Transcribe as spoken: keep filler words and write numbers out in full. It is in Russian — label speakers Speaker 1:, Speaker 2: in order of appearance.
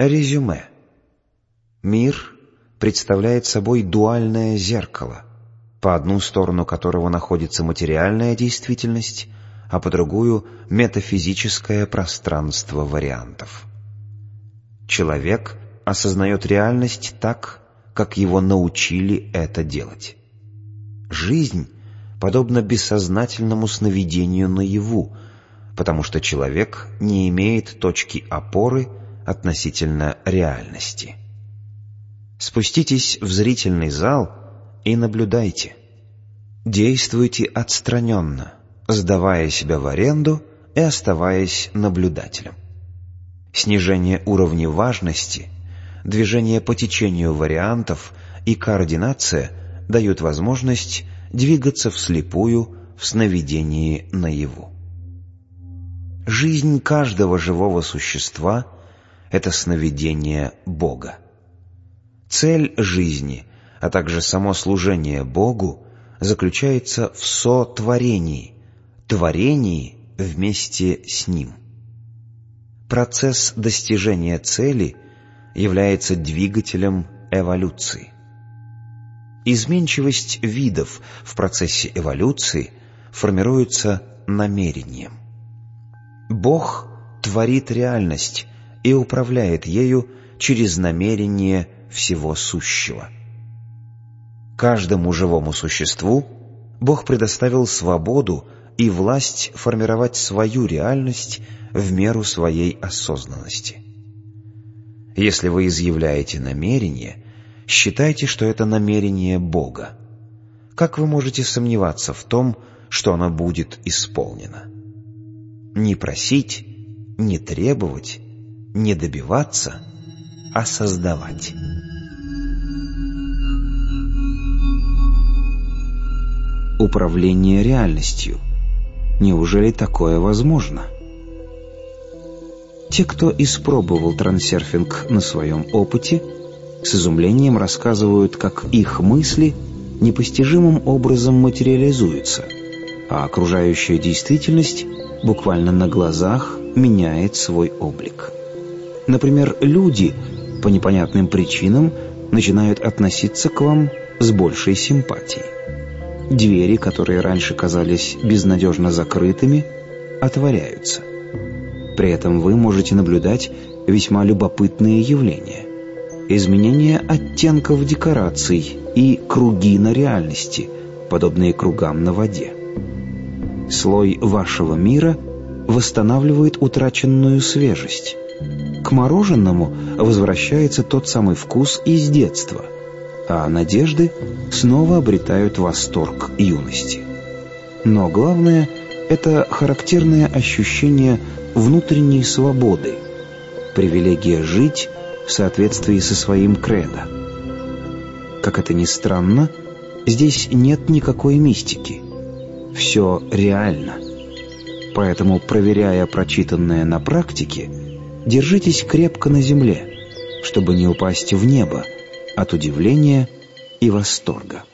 Speaker 1: Резюме. Мир представляет собой дуальное зеркало, по одну сторону которого находится материальная действительность, а по другую — метафизическое пространство вариантов. Человек осознает реальность так, как его научили это делать. Жизнь подобна бессознательному сновидению наяву, потому что человек не имеет точки опоры относительно реальности. Спуститесь в зрительный зал и наблюдайте. Действуйте отстраненно, сдавая себя в аренду и оставаясь наблюдателем. Снижение уровня важности, движение по течению вариантов и координация дают возможность двигаться вслепую в сновидении наяву. Жизнь каждого живого существа — это сновидение Бога. Цель жизни, а также само служение Богу заключается в сотворении, творении вместе с Ним. Процесс достижения цели является двигателем эволюции. Изменчивость видов в процессе эволюции формируется намерением. Бог творит реальность и управляет ею через намерение всего сущего. Каждому живому существу Бог предоставил свободу и власть формировать свою реальность в меру своей осознанности. Если вы изъявляете намерение, считайте, что это намерение Бога. Как вы можете сомневаться в том, что оно будет исполнено? Не просить, не требовать, не добиваться, а создавать. Управление реальностью. Неужели такое возможно? Те, кто испробовал трансерфинг на своем опыте, с изумлением рассказывают, как их мысли непостижимым образом материализуются, а окружающая действительность буквально на глазах меняет свой облик. Например, люди по непонятным причинам начинают относиться к вам с большей симпатией. Двери, которые раньше казались безнадежно закрытыми, отворяются. При этом вы можете наблюдать весьма любопытные явления. Изменение оттенков декораций и круги на реальности, подобные кругам на воде. Слой вашего мира восстанавливает утраченную свежесть. К мороженому возвращается тот самый вкус из детства, а надежды снова обретают восторг юности. Но главное — это характерное ощущение внутренней свободы, привилегия жить в соответствии со своим кредо. Как это ни странно, здесь нет никакой мистики. Все реально. Поэтому, проверяя прочитанное на практике, держитесь крепко на земле, чтобы не упасть в небо от удивления и восторга.